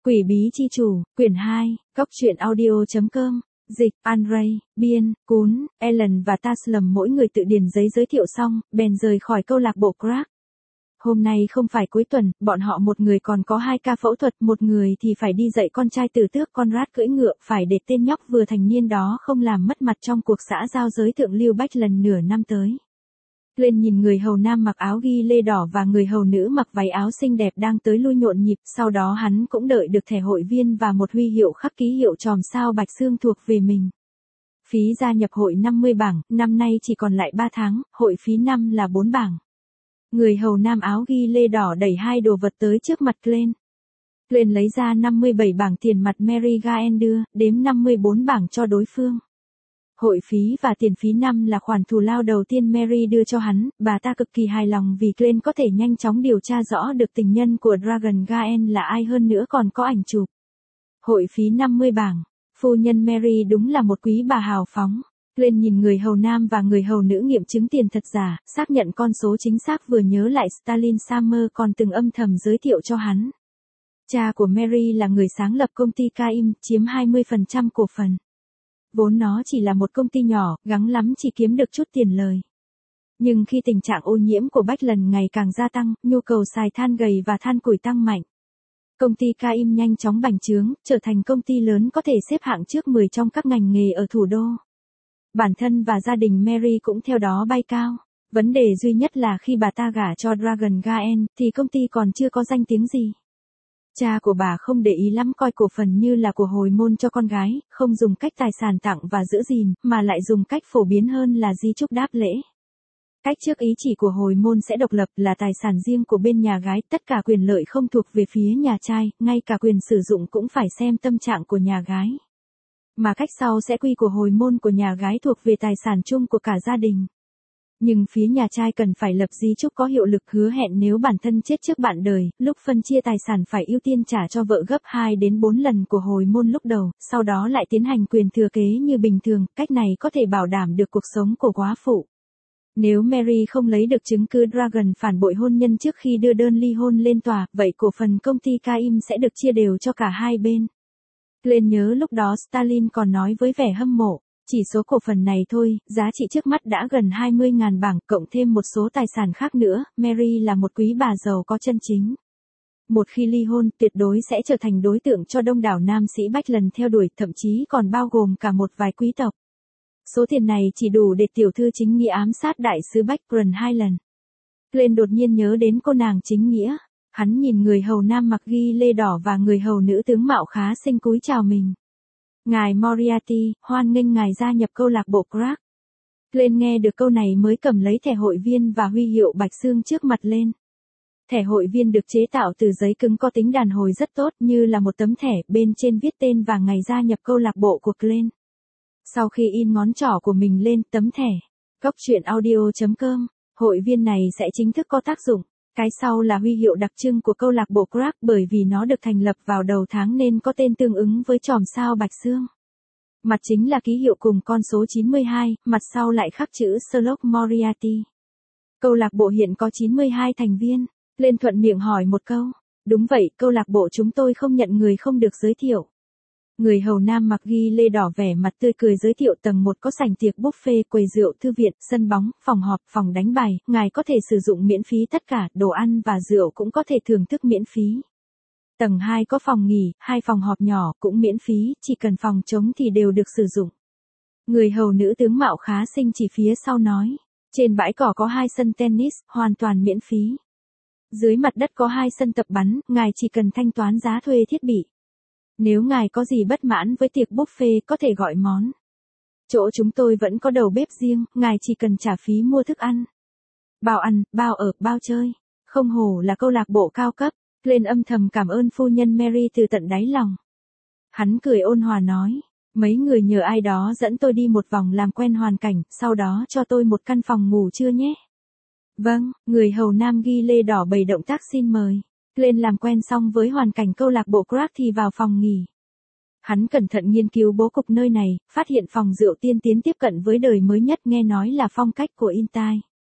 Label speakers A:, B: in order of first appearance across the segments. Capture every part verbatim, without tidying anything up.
A: Quỷ bí chi chủ, quyển hai, góc truyện audio chấm com, dịch, Andrei, biên, Cún, Ellen và Taslim mỗi người tự điền giấy giới thiệu xong, bèn rời khỏi câu lạc bộ Crack. Hôm nay không phải cuối tuần, bọn họ một người còn có hai ca phẫu thuật, một người thì phải đi dạy con trai tử tước Conrad cưỡi ngựa, phải để tên nhóc vừa thành niên đó không làm mất mặt trong cuộc xã giao giới thượng lưu bách lần nửa năm tới. Lên nhìn người hầu nam mặc áo ghi lê đỏ và người hầu nữ mặc váy áo xinh đẹp đang tới lui nhộn nhịp, sau đó hắn cũng đợi được thẻ hội viên và một huy hiệu khắc ký hiệu chòm sao bạch xương thuộc về mình. Phí gia nhập hội năm mươi bảng, năm nay chỉ còn lại ba tháng, hội phí năm là bốn bảng. Người hầu nam áo ghi lê đỏ đẩy hai đồ vật tới trước mặt Glenn. Glenn lấy ra năm mươi bảy bảng tiền mặt Mary Gaen đưa, đếm năm mươi bốn bảng cho đối phương. Hội phí và tiền phí năm là khoản thù lao đầu tiên Mary đưa cho hắn, bà ta cực kỳ hài lòng vì Glenn có thể nhanh chóng điều tra rõ được tình nhân của Dragon Gaen là ai, hơn nữa còn có ảnh chụp. Hội phí năm mươi bảng, phu nhân Mary đúng là một quý bà hào phóng. Glenn nhìn người hầu nam và người hầu nữ nghiệm chứng tiền thật giả, xác nhận con số chính xác, vừa nhớ lại Stalin Summer còn từng âm thầm giới thiệu cho hắn. Cha của Mary là người sáng lập công ty ca im, chiếm hai mươi phần trăm cổ phần. Vốn nó chỉ là một công ty nhỏ, gắng lắm chỉ kiếm được chút tiền lời. Nhưng khi tình trạng ô nhiễm của Bách lần ngày càng gia tăng, nhu cầu xài than gầy và than củi tăng mạnh. Công ty ca im nhanh chóng bành trướng, trở thành công ty lớn có thể xếp hạng trước mười trong các ngành nghề ở thủ đô. Bản thân và gia đình Mary cũng theo đó bay cao. Vấn đề duy nhất là khi bà ta gả cho Dragon Gaen, thì công ty còn chưa có danh tiếng gì. Cha của bà không để ý lắm coi cổ phần như là của hồi môn cho con gái, không dùng cách tài sản tặng và giữ gìn, mà lại dùng cách phổ biến hơn là di chúc đáp lễ. Cách trước ý chỉ của hồi môn sẽ độc lập, là tài sản riêng của bên nhà gái, tất cả quyền lợi không thuộc về phía nhà trai, ngay cả quyền sử dụng cũng phải xem tâm trạng của nhà gái. Mà cách sau sẽ quy của hồi môn của nhà gái thuộc về tài sản chung của cả gia đình. Nhưng phía nhà trai cần phải lập di chúc có hiệu lực, hứa hẹn nếu bản thân chết trước bạn đời, lúc phân chia tài sản phải ưu tiên trả cho vợ gấp hai đến bốn lần của hồi môn lúc đầu, sau đó lại tiến hành quyền thừa kế như bình thường, cách này có thể bảo đảm được cuộc sống của góa phụ. Nếu Mary không lấy được chứng cứ Dragon phản bội hôn nhân trước khi đưa đơn ly hôn lên tòa, vậy cổ phần công ty ca im sẽ được chia đều cho cả hai bên. Glenn nhớ lúc đó Stalin còn nói với vẻ hâm mộ, chỉ số cổ phần này thôi, giá trị trước mắt đã gần hai mươi nghìn bảng, cộng thêm một số tài sản khác nữa, Mary là một quý bà giàu có chân chính. Một khi ly hôn, tuyệt đối sẽ trở thành đối tượng cho đông đảo nam sĩ Bách lần theo đuổi, thậm chí còn bao gồm cả một vài quý tộc. Số tiền này chỉ đủ để tiểu thư chính nghĩa ám sát đại sứ Backrun hai lần. Glenn đột nhiên nhớ đến cô nàng chính nghĩa. Hắn nhìn người hầu nam mặc ghi lê đỏ và người hầu nữ tướng mạo khá xinh cúi chào mình. Ngài Moriarty, hoan nghênh ngài gia nhập câu lạc bộ Crack. Glenn nghe được câu này mới cầm lấy thẻ hội viên và huy hiệu bạch xương trước mặt lên. Thẻ hội viên được chế tạo từ giấy cứng có tính đàn hồi rất tốt, như là một tấm thẻ, bên trên viết tên và ngày gia nhập câu lạc bộ của Glenn. Sau khi in ngón trỏ của mình lên tấm thẻ, góc truyện audio chấm com, hội viên này sẽ chính thức có tác dụng. Cái sau là huy hiệu đặc trưng của câu lạc bộ Crack, bởi vì nó được thành lập vào đầu tháng nên có tên tương ứng với chòm sao bạch xương. Mặt chính là ký hiệu cùng con số chín mươi hai, mặt sau lại khắc chữ Sherlock Moriarty. Câu lạc bộ hiện có chín mươi hai thành viên. Lên thuận miệng hỏi một câu. Đúng vậy, câu lạc bộ chúng tôi không nhận người không được giới thiệu. Người hầu nam mặc ghi lê đỏ vẻ mặt tươi cười giới thiệu tầng một có sảnh tiệc buffet, quầy rượu, thư viện, sân bóng, phòng họp, phòng đánh bài, ngài có thể sử dụng miễn phí tất cả, đồ ăn và rượu cũng có thể thưởng thức miễn phí. Tầng hai có phòng nghỉ, hai phòng họp nhỏ cũng miễn phí, chỉ cần phòng trống thì đều được sử dụng. Người hầu nữ tướng mạo khá xinh chỉ phía sau nói, trên bãi cỏ có hai sân tennis, hoàn toàn miễn phí. Dưới mặt đất có hai sân tập bắn, ngài chỉ cần thanh toán giá thuê thiết bị. Nếu ngài có gì bất mãn với tiệc buffet có thể gọi món. Chỗ chúng tôi vẫn có đầu bếp riêng, ngài chỉ cần trả phí mua thức ăn. Bao ăn, bao ở, bao chơi. Không hổ là câu lạc bộ cao cấp. Glenn âm thầm cảm ơn phu nhân Mary từ tận đáy lòng. Hắn cười ôn hòa nói, mấy người nhờ ai đó dẫn tôi đi một vòng làm quen hoàn cảnh, sau đó cho tôi một căn phòng ngủ trưa nhé. Vâng, người hầu nam ghi lê đỏ bày động tác xin mời. Glenn làm quen xong với hoàn cảnh câu lạc bộ Crack thì vào phòng nghỉ. Hắn cẩn thận nghiên cứu bố cục nơi này, phát hiện phòng rượu tiên tiến tiếp cận với đời mới nhất, nghe nói là phong cách của Intai.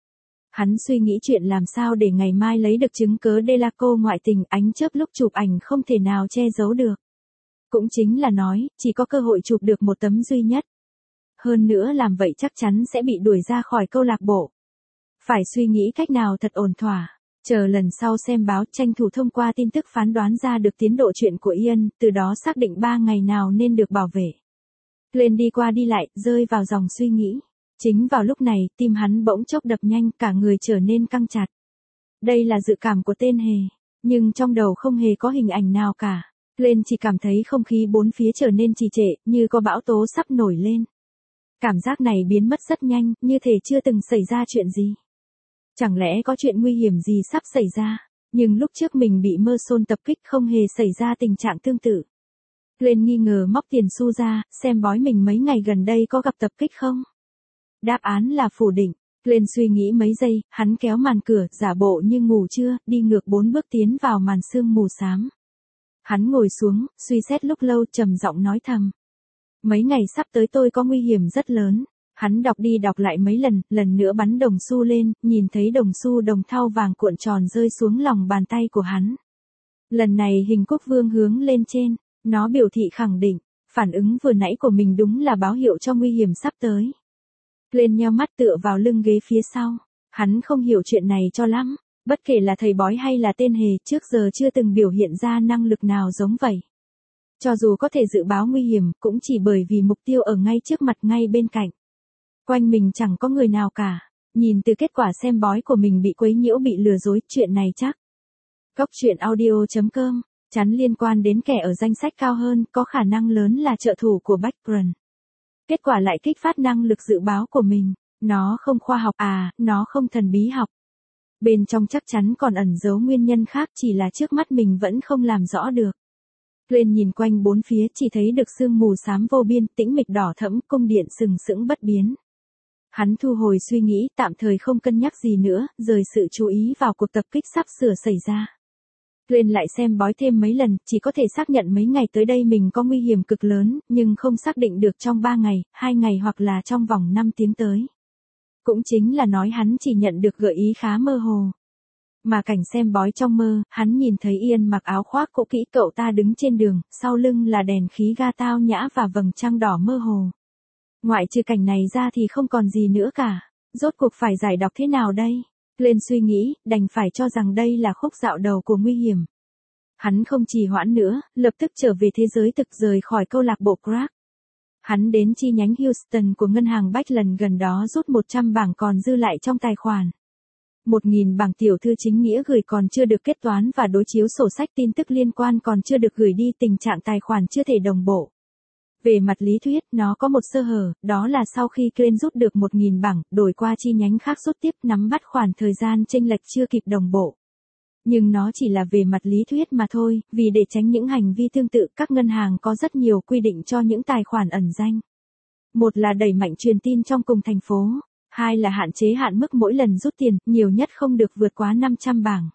A: Hắn suy nghĩ chuyện làm sao để ngày mai lấy được chứng cớ Delacour ngoại tình, ánh chớp lúc chụp ảnh không thể nào che giấu được. Cũng chính là nói, chỉ có cơ hội chụp được một tấm duy nhất. Hơn nữa làm vậy chắc chắn sẽ bị đuổi ra khỏi câu lạc bộ. Phải suy nghĩ cách nào thật ổn thỏa. Chờ lần sau xem báo, tranh thủ thông qua tin tức phán đoán ra được tiến độ chuyện của Ian, từ đó xác định ba ngày nào nên được bảo vệ. Glenn đi qua đi lại, rơi vào dòng suy nghĩ. Chính vào lúc này, tim hắn bỗng chốc đập nhanh, cả người trở nên căng chặt. Đây là dự cảm của tên hề, nhưng trong đầu không hề có hình ảnh nào cả. Glenn chỉ cảm thấy không khí bốn phía trở nên trì trệ, như có bão tố sắp nổi lên. Cảm giác này biến mất rất nhanh, như thể chưa từng xảy ra chuyện gì. Chẳng lẽ có chuyện nguy hiểm gì sắp xảy ra, nhưng lúc trước mình bị Merson tập kích không hề xảy ra tình trạng tương tự. Glenn nghi ngờ móc tiền xu ra, xem bói mình mấy ngày gần đây có gặp tập kích không. Đáp án là phủ định. Glenn suy nghĩ mấy giây, hắn kéo màn cửa, giả bộ như ngủ trưa, đi ngược bốn bước tiến vào màn sương mù xám. Hắn ngồi xuống, suy xét lúc lâu, trầm giọng nói thầm. Mấy ngày sắp tới tôi có nguy hiểm rất lớn. Hắn đọc đi đọc lại mấy lần, lần nữa bắn đồng xu lên, nhìn thấy đồng xu đồng thau vàng cuộn tròn rơi xuống lòng bàn tay của hắn. Lần này hình quốc vương hướng lên trên, nó biểu thị khẳng định, phản ứng vừa nãy của mình đúng là báo hiệu cho nguy hiểm sắp tới. Glenn nheo mắt tựa vào lưng ghế phía sau, hắn không hiểu chuyện này cho lắm, bất kể là thầy bói hay là tên hề trước giờ chưa từng biểu hiện ra năng lực nào giống vậy. Cho dù có thể dự báo nguy hiểm, cũng chỉ bởi vì mục tiêu ở ngay trước mặt ngay bên cạnh. Quanh mình chẳng có người nào cả, nhìn từ kết quả xem bói của mình bị quấy nhiễu bị lừa dối, chuyện này chắc. Góc truyện audio chấm com, chắn liên quan đến kẻ ở danh sách cao hơn, có khả năng lớn là trợ thủ của Background. Kết quả lại kích phát năng lực dự báo của mình, nó không khoa học à, nó không thần bí học. Bên trong chắc chắn còn ẩn giấu nguyên nhân khác, chỉ là trước mắt mình vẫn không làm rõ được. Glenn nhìn quanh bốn phía chỉ thấy được sương mù xám vô biên, tĩnh mịch đỏ thẫm, cung điện sừng sững bất biến. Hắn thu hồi suy nghĩ, tạm thời không cân nhắc gì nữa, rời sự chú ý vào cuộc tập kích sắp sửa xảy ra. Glenn lại xem bói thêm mấy lần, chỉ có thể xác nhận mấy ngày tới đây mình có nguy hiểm cực lớn, nhưng không xác định được trong ba ngày, hai ngày hoặc là trong vòng năm tiếng tới. Cũng chính là nói hắn chỉ nhận được gợi ý khá mơ hồ. Mà cảnh xem bói trong mơ, hắn nhìn thấy Ian mặc áo khoác cũ kỹ, cậu ta đứng trên đường, sau lưng là đèn khí ga tao nhã và vầng trăng đỏ mơ hồ. Ngoại trừ cảnh này ra thì không còn gì nữa cả. Rốt cuộc phải giải đọc thế nào đây? Glenn suy nghĩ, đành phải cho rằng đây là khúc dạo đầu của nguy hiểm. Hắn không trì hoãn nữa, lập tức trở về thế giới thực, rời khỏi câu lạc bộ Crack. Hắn đến chi nhánh Houston của ngân hàng Backland gần đó rút một trăm bảng còn dư lại trong tài khoản. một nghìn bảng tiểu thư chính nghĩa gửi còn chưa được kết toán và đối chiếu sổ sách tin tức liên quan còn chưa được gửi đi, tình trạng tài khoản chưa thể đồng bộ. Về mặt lý thuyết, nó có một sơ hở, đó là sau khi Glenn rút được một nghìn bảng, đổi qua chi nhánh khác rút tiếp, nắm bắt khoản thời gian chênh lệch chưa kịp đồng bộ. Nhưng nó chỉ là về mặt lý thuyết mà thôi, vì để tránh những hành vi tương tự, các ngân hàng có rất nhiều quy định cho những tài khoản ẩn danh. Một là đẩy mạnh truyền tin trong cùng thành phố, hai là hạn chế hạn mức mỗi lần rút tiền, nhiều nhất không được vượt quá năm trăm bảng.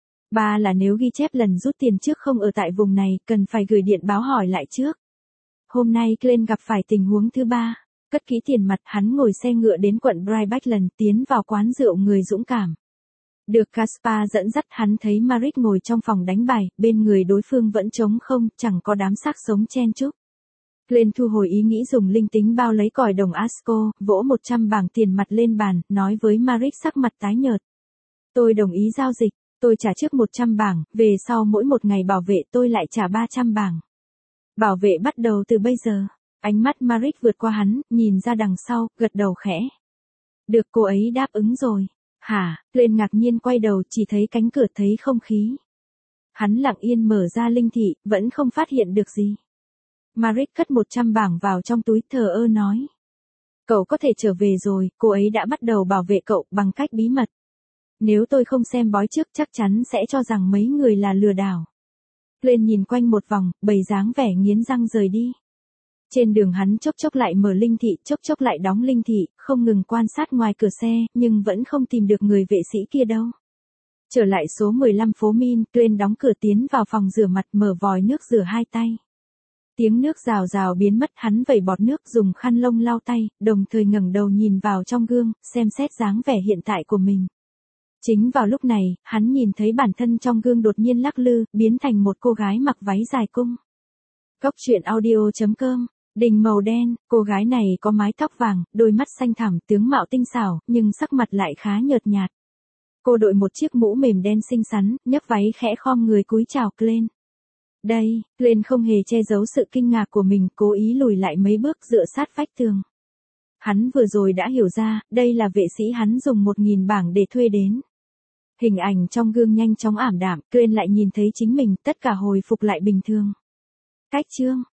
A: Ba là nếu ghi chép lần rút tiền trước không ở tại vùng này, cần phải gửi điện báo hỏi lại trước. Hôm nay Glenn gặp phải tình huống thứ ba, cất kỹ tiền mặt, hắn ngồi xe ngựa đến quận Brighton, tiến vào quán rượu Người Dũng Cảm. Được Caspar dẫn dắt, hắn thấy Marit ngồi trong phòng đánh bài, bên người đối phương vẫn trống không, chẳng có đám xác sống chen chúc. Glenn thu hồi ý nghĩ dùng linh tính bao lấy còi đồng Asco, vỗ một trăm bảng tiền mặt lên bàn, nói với Marit sắc mặt tái nhợt. Tôi đồng ý giao dịch, tôi trả trước một trăm bảng, về sau mỗi một ngày bảo vệ tôi lại trả ba trăm bảng. Bảo vệ bắt đầu từ bây giờ. Ánh mắt Marit vượt qua hắn, nhìn ra đằng sau, gật đầu khẽ. Được, cô ấy đáp ứng rồi. Hả? Glenn ngạc nhiên quay đầu, chỉ thấy cánh cửa, thấy không khí. Hắn lặng yên mở ra linh thị, vẫn không phát hiện được gì. Marit cất một trăm bảng vào trong túi, thờ ơ nói. Cậu có thể trở về rồi, cô ấy đã bắt đầu bảo vệ cậu bằng cách bí mật. Nếu tôi không xem bói trước chắc chắn sẽ cho rằng mấy người là lừa đảo. Glenn nhìn quanh một vòng, bày dáng vẻ nghiến răng rời đi. Trên đường hắn chốc chốc lại mở linh thị, chốc chốc lại đóng linh thị, không ngừng quan sát ngoài cửa xe, nhưng vẫn không tìm được người vệ sĩ kia đâu. Trở lại số mười lăm phố Min, Glenn đóng cửa tiến vào phòng rửa mặt, mở vòi nước rửa hai tay. Tiếng nước rào rào biến mất, hắn vẩy bọt nước, dùng khăn lông lau tay, đồng thời ngẩng đầu nhìn vào trong gương, xem xét dáng vẻ hiện tại của mình. Chính vào lúc này, hắn nhìn thấy bản thân trong gương đột nhiên lắc lư, biến thành một cô gái mặc váy dài cung. Cốc truyện audio chấm com. Đình màu đen, cô gái này có mái tóc vàng, đôi mắt xanh thẳm, tướng mạo tinh xảo, nhưng sắc mặt lại khá nhợt nhạt. Cô đội một chiếc mũ mềm đen xinh xắn, nhấc váy khẽ khom người cúi chào Glenn. Đây, Glenn không hề che giấu sự kinh ngạc của mình, cố ý lùi lại mấy bước dựa sát vách tường. Hắn vừa rồi đã hiểu ra, đây là vệ sĩ hắn dùng một nghìn bảng để thuê đến. Hình ảnh trong gương nhanh chóng ảm đạm, Glenn lại nhìn thấy chính mình, tất cả hồi phục lại bình thường. Cách chương